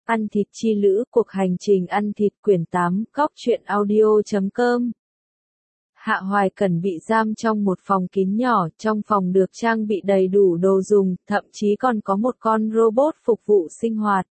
Ăn thịt chi lữ, cuộc hành trình ăn thịt quyển 8, góc truyện audio.com. Hạ Hoài Cẩn bị giam trong một phòng kín nhỏ, trong phòng được trang bị đầy đủ đồ dùng, thậm chí còn có một con robot phục vụ sinh hoạt.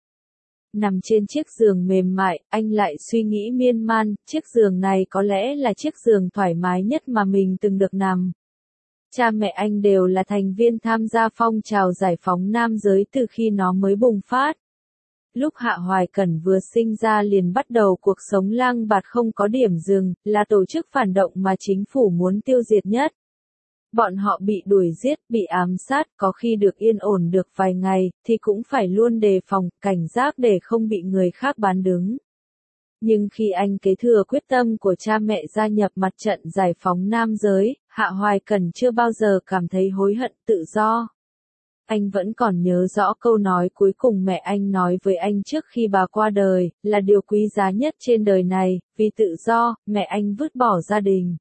Nằm trên chiếc giường mềm mại, anh lại suy nghĩ miên man, chiếc giường này có lẽ là chiếc giường thoải mái nhất mà mình từng được nằm. Cha mẹ anh đều là thành viên tham gia phong trào giải phóng nam giới từ khi nó mới bùng phát. Lúc Hạ Hoài Cẩn vừa sinh ra liền bắt đầu cuộc sống lang bạt không có điểm dừng, là tổ chức phản động mà chính phủ muốn tiêu diệt nhất. Bọn họ bị đuổi giết, bị ám sát, có khi được yên ổn được vài ngày, thì cũng phải luôn đề phòng, cảnh giác để không bị người khác bán đứng. Nhưng khi anh kế thừa quyết tâm của cha mẹ gia nhập mặt trận giải phóng nam giới, Hạ Hoài Cẩn chưa bao giờ cảm thấy hối hận tự do. Anh vẫn còn nhớ rõ câu nói cuối cùng mẹ anh nói với anh trước khi bà qua đời, là điều quý giá nhất trên đời này, vì tự do, mẹ anh vứt bỏ gia đình,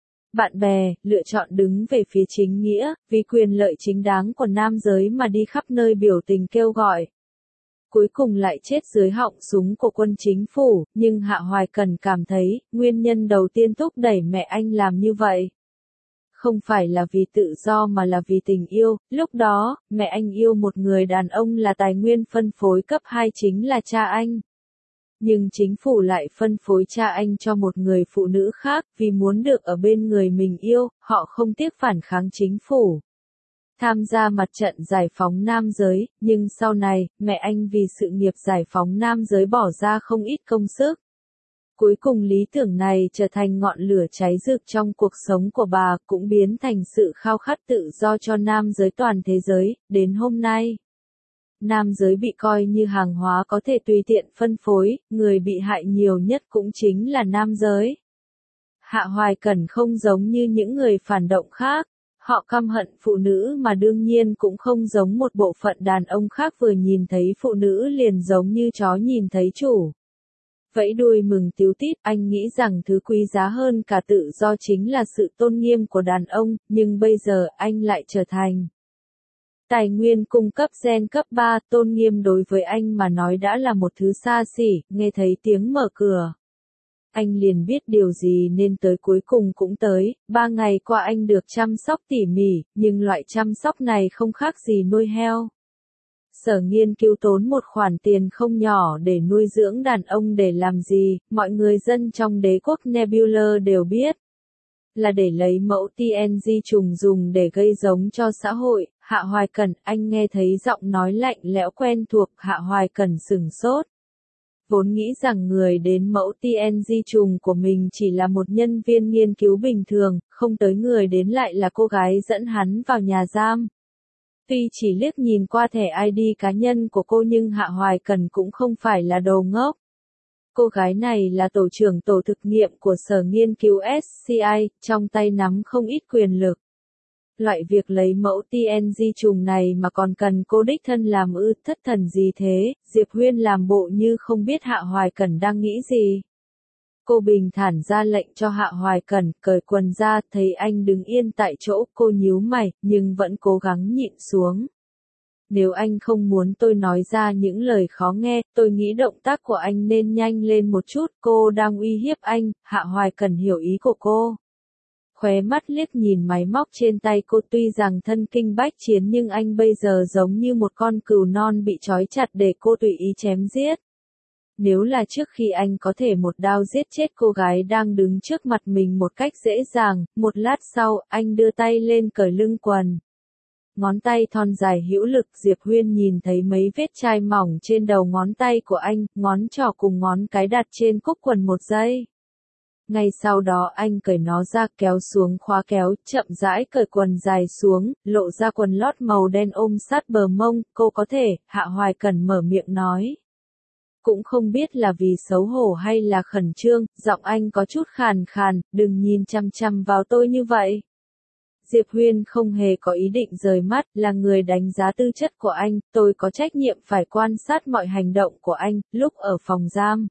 bạn bè, lựa chọn đứng về phía chính nghĩa, vì quyền lợi chính đáng của nam giới mà đi khắp nơi biểu tình kêu gọi. Cuối cùng lại chết dưới họng súng của quân chính phủ, nhưng Hạ Hoài Cẩn cảm thấy, nguyên nhân đầu tiên thúc đẩy mẹ anh làm như vậy không phải là vì tự do mà là vì tình yêu. Lúc đó, mẹ anh yêu một người đàn ông là tài nguyên phân phối cấp 2 chính là cha anh. Nhưng chính phủ lại phân phối cha anh cho một người phụ nữ khác, vì muốn được ở bên người mình yêu, họ không tiếc phản kháng chính phủ. Tham gia mặt trận giải phóng nam giới, nhưng sau này, mẹ anh vì sự nghiệp giải phóng nam giới bỏ ra không ít công sức. Cuối cùng lý tưởng này trở thành ngọn lửa cháy rực trong cuộc sống của bà, cũng biến thành sự khao khát tự do cho nam giới toàn thế giới, đến hôm nay. Nam giới bị coi như hàng hóa có thể tùy tiện phân phối, người bị hại nhiều nhất cũng chính là nam giới. Hạ Hoài Cẩn không giống như những người phản động khác, họ căm hận phụ nữ mà đương nhiên cũng không giống một bộ phận đàn ông khác vừa nhìn thấy phụ nữ liền giống như chó nhìn thấy chủ. Vẫy đuôi mừng tíu tít, anh nghĩ rằng thứ quý giá hơn cả tự do chính là sự tôn nghiêm của đàn ông, nhưng bây giờ anh lại trở thành tài nguyên cung cấp gen cấp 3, tôn nghiêm đối với anh mà nói đã là một thứ xa xỉ. Nghe thấy tiếng mở cửa, anh liền biết điều gì nên tới cuối cùng cũng tới. 3 ngày qua anh được chăm sóc tỉ mỉ, nhưng loại chăm sóc này không khác gì nuôi heo. Sở nghiên cứu tốn một khoản tiền không nhỏ để nuôi dưỡng đàn ông để làm gì, mọi người dân trong đế quốc Nebula đều biết. Là để lấy mẫu TNG trùng dùng để gây giống cho xã hội. Hạ Hoài Cẩn, anh nghe thấy giọng nói lạnh lẽo quen thuộc, Hạ Hoài Cẩn sửng sốt. Vốn nghĩ rằng người đến mẫu TNG trùng của mình chỉ là một nhân viên nghiên cứu bình thường, không tới người đến lại là cô gái dẫn hắn vào nhà giam. Tuy chỉ liếc nhìn qua thẻ ID cá nhân của cô nhưng Hạ Hoài Cẩn cũng không phải là đồ ngốc. Cô gái này là tổ trưởng tổ thực nghiệm của sở nghiên cứu SCI, trong tay nắm không ít quyền lực. Loại việc lấy mẫu TNG trùng này mà còn cần cô đích thân làm ư, thất thần gì thế? Diệp Huyên làm bộ như không biết Hạ Hoài Cẩn đang nghĩ gì. Cô bình thản ra lệnh cho Hạ Hoài Cẩn, cởi quần ra, thấy anh đứng yên tại chỗ, cô nhíu mày, nhưng vẫn cố gắng nhịn xuống. Nếu anh không muốn tôi nói ra những lời khó nghe, tôi nghĩ động tác của anh nên nhanh lên một chút, cô đang uy hiếp anh. Hạ Hoài Cẩn hiểu ý của cô. Khóe mắt liếc nhìn máy móc trên tay cô, tuy rằng thân kinh bách chiến nhưng anh bây giờ giống như một con cừu non bị trói chặt để cô tùy ý chém giết. Nếu là trước khi anh có thể một đao giết chết cô gái đang đứng trước mặt mình một cách dễ dàng, một lát sau, anh đưa tay lên cởi lưng quần. Ngón tay thon dài hữu lực, Diệp Huyên nhìn thấy mấy vết chai mỏng trên đầu ngón tay của anh, ngón trỏ cùng ngón cái đặt trên cúc quần một giây. Ngay sau đó anh cởi nó ra, kéo xuống khóa kéo, chậm rãi cởi quần dài xuống, lộ ra quần lót màu đen ôm sát bờ mông. Cô có thể, Hạ Hoài Cẩn mở miệng nói. Cũng không biết là vì xấu hổ hay là khẩn trương, giọng anh có chút khàn khàn, đừng nhìn chăm chăm vào tôi như vậy. Diệp Huyên không hề có ý định rời mắt, là người đánh giá tư chất của anh, tôi có trách nhiệm phải quan sát mọi hành động của anh, lúc ở phòng giam.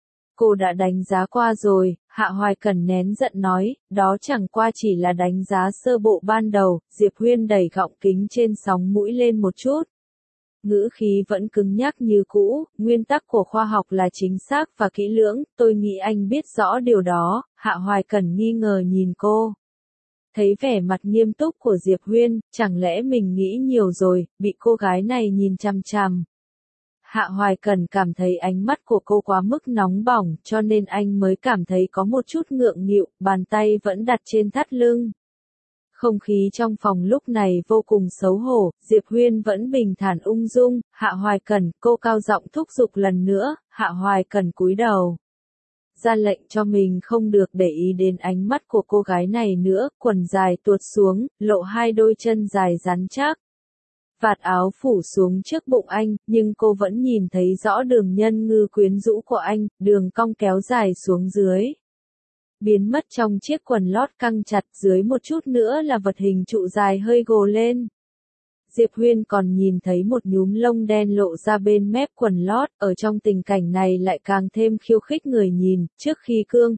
Cô đã đánh giá qua rồi, Hạ Hoài Cẩn nén giận nói, đó chẳng qua chỉ là đánh giá sơ bộ ban đầu. Diệp Huyên đẩy gọng kính trên sóng mũi lên một chút. ngữ khí vẫn cứng nhắc như cũ, nguyên tắc của khoa học là chính xác và kỹ lưỡng, tôi nghĩ anh biết rõ điều đó, Hạ Hoài Cẩn nghi ngờ nhìn cô. Thấy vẻ mặt nghiêm túc của Diệp Huyên, chẳng lẽ mình nghĩ nhiều rồi, bị cô gái này nhìn chằm chằm. Hạ Hoài Cẩn cảm thấy ánh mắt của cô quá mức nóng bỏng, cho nên anh mới cảm thấy có một chút ngượng nghịu, bàn tay vẫn đặt trên thắt lưng. Không khí trong phòng lúc này vô cùng xấu hổ, Diệp Huyên vẫn bình thản ung dung, Hạ Hoài Cẩn, cô cao giọng thúc giục lần nữa, Hạ Hoài Cẩn cúi đầu. Ra lệnh cho mình không được để ý đến ánh mắt của cô gái này nữa, quần dài tuột xuống, lộ hai đôi chân dài rắn chắc. Vạt áo phủ xuống trước bụng anh, nhưng cô vẫn nhìn thấy rõ đường nhân ngư quyến rũ của anh, đường cong kéo dài xuống dưới. Biến mất trong chiếc quần lót căng chặt, dưới một chút nữa là vật hình trụ dài hơi gồ lên. Diệp Huyên còn nhìn thấy một nhúm lông đen lộ ra bên mép quần lót, ở trong tình cảnh này lại càng thêm khiêu khích người nhìn, trước khi cương,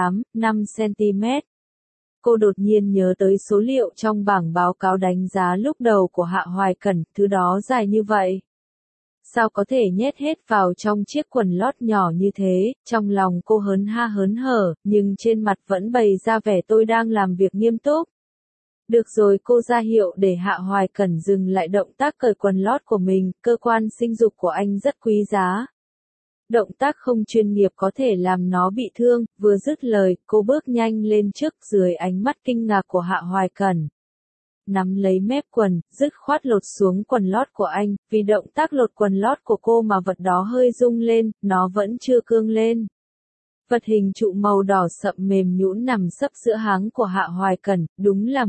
18,5cm. Cô đột nhiên nhớ tới số liệu trong bảng báo cáo đánh giá lúc đầu của Hạ Hoài Cẩn, thứ đó dài như vậy. Sao có thể nhét hết vào trong chiếc quần lót nhỏ như thế, trong lòng cô hớn ha hớn hở, nhưng trên mặt vẫn bày ra vẻ tôi đang làm việc nghiêm túc. Được rồi, cô ra hiệu để Hạ Hoài Cẩn dừng lại động tác cởi quần lót của mình, cơ quan sinh dục của anh rất quý giá. Động tác không chuyên nghiệp có thể làm nó bị thương, vừa dứt lời, cô bước nhanh lên trước dưới ánh mắt kinh ngạc của Hạ Hoài Cẩn. Nắm lấy mép quần, dứt khoát lột xuống quần lót của anh, vì động tác lột quần lót của cô mà vật đó hơi rung lên, nó vẫn chưa cương lên. Vật hình trụ màu đỏ sậm mềm nhũn nằm sấp giữa háng của Hạ Hoài Cẩn, đúng là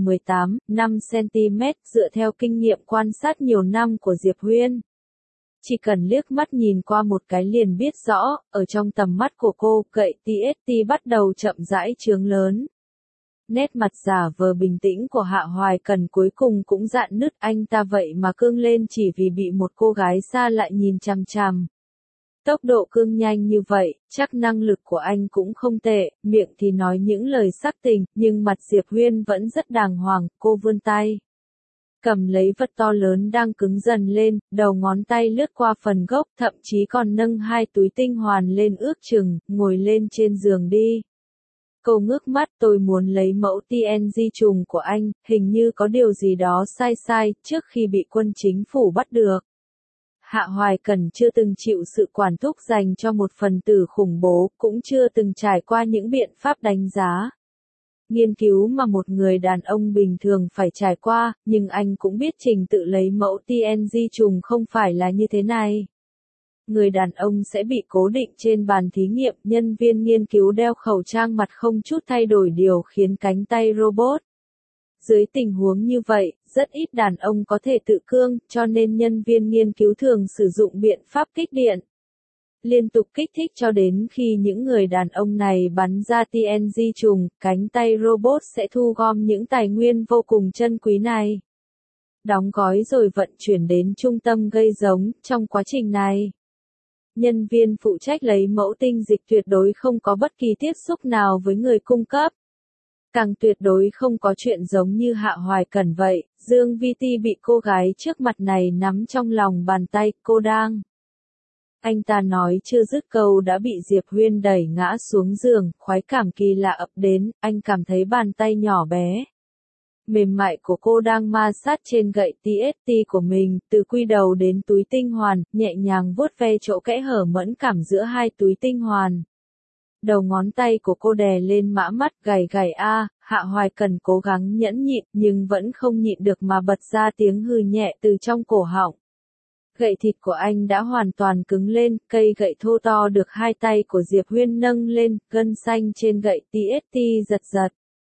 18,5cm, dựa theo kinh nghiệm quan sát nhiều năm của Diệp Huyên. Chỉ cần liếc mắt nhìn qua một cái liền biết rõ, ở trong tầm mắt của cô, gậy TST bắt đầu chậm rãi chướng lớn. Nét mặt giả vờ bình tĩnh của Hạ Hoài Cẩn cuối cùng cũng rạn nứt, anh ta vậy mà cương lên chỉ vì bị một cô gái xa lại nhìn chằm chằm. Tốc độ cương nhanh như vậy, chắc năng lực của anh cũng không tệ, miệng thì nói những lời sắc tình, nhưng mặt Diệp Huyên vẫn rất đàng hoàng, cô vươn tay. Cầm lấy vật to lớn đang cứng dần lên, đầu ngón tay lướt qua phần gốc, thậm chí còn nâng hai túi tinh hoàn lên ước chừng, ngồi lên trên giường đi. Cô ngước mắt, tôi muốn lấy mẫu TNG trùng của anh, hình như có điều gì đó sai trước khi bị quân chính phủ bắt được. Hạ Hoài Cẩn chưa từng chịu sự quản thúc dành cho một phần tử khủng bố, cũng chưa từng trải qua những biện pháp đánh giá. Nghiên cứu mà một người đàn ông bình thường phải trải qua, nhưng anh cũng biết trình tự lấy mẫu TNG trùng không phải là như thế này. Người đàn ông sẽ bị cố định trên bàn thí nghiệm, nhân viên nghiên cứu đeo khẩu trang mặt không chút thay đổi điều khiến cánh tay robot. Dưới tình huống như vậy, rất ít đàn ông có thể tự cương, cho nên nhân viên nghiên cứu thường sử dụng biện pháp kích điện. Liên tục kích thích cho đến khi những người đàn ông này bắn ra TNG trùng, cánh tay robot sẽ thu gom những tài nguyên vô cùng chân quý này. Đóng gói rồi vận chuyển đến trung tâm gây giống, trong quá trình này. Nhân viên phụ trách lấy mẫu tinh dịch tuyệt đối không có bất kỳ tiếp xúc nào với người cung cấp. Càng tuyệt đối không có chuyện giống như Hạ Hoài Cẩn vậy, Dương Vi Ti bị cô gái trước mặt này nắm trong lòng bàn tay, cô đang. Anh ta nói chưa dứt câu đã bị Diệp Huyên đẩy ngã xuống giường, khoái cảm kỳ lạ ập đến, anh cảm thấy bàn tay nhỏ bé. Mềm mại của cô đang ma sát trên gậy TST của mình, từ quy đầu đến túi tinh hoàn, nhẹ nhàng vuốt ve chỗ kẽ hở mẫn cảm giữa hai túi tinh hoàn. Đầu ngón tay của cô đè lên mã mắt gảy Hạ Hoài Cẩn cố gắng nhẫn nhịn, nhưng vẫn không nhịn được mà bật ra tiếng hừ nhẹ từ trong cổ họng. Gậy thịt của anh đã hoàn toàn cứng lên, cây gậy thô to được hai tay của Diệp Huyên nâng lên, gân xanh trên gậy TST giật giật.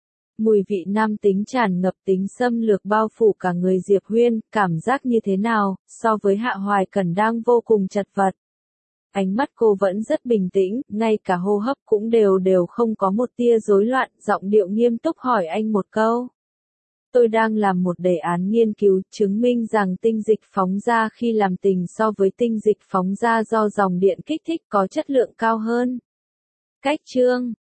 Mùi vị nam tính tràn ngập tính xâm lược bao phủ cả người Diệp Huyên, cảm giác như thế nào, so với Hạ Hoài Cẩn đang vô cùng chật vật. Ánh mắt cô vẫn rất bình tĩnh, ngay cả hô hấp cũng đều không có một tia rối loạn, giọng điệu nghiêm túc hỏi anh một câu. Tôi đang làm một đề án nghiên cứu, chứng minh rằng tinh dịch phóng ra khi làm tình so với tinh dịch phóng ra do dòng điện kích thích có chất lượng cao hơn. Cách chương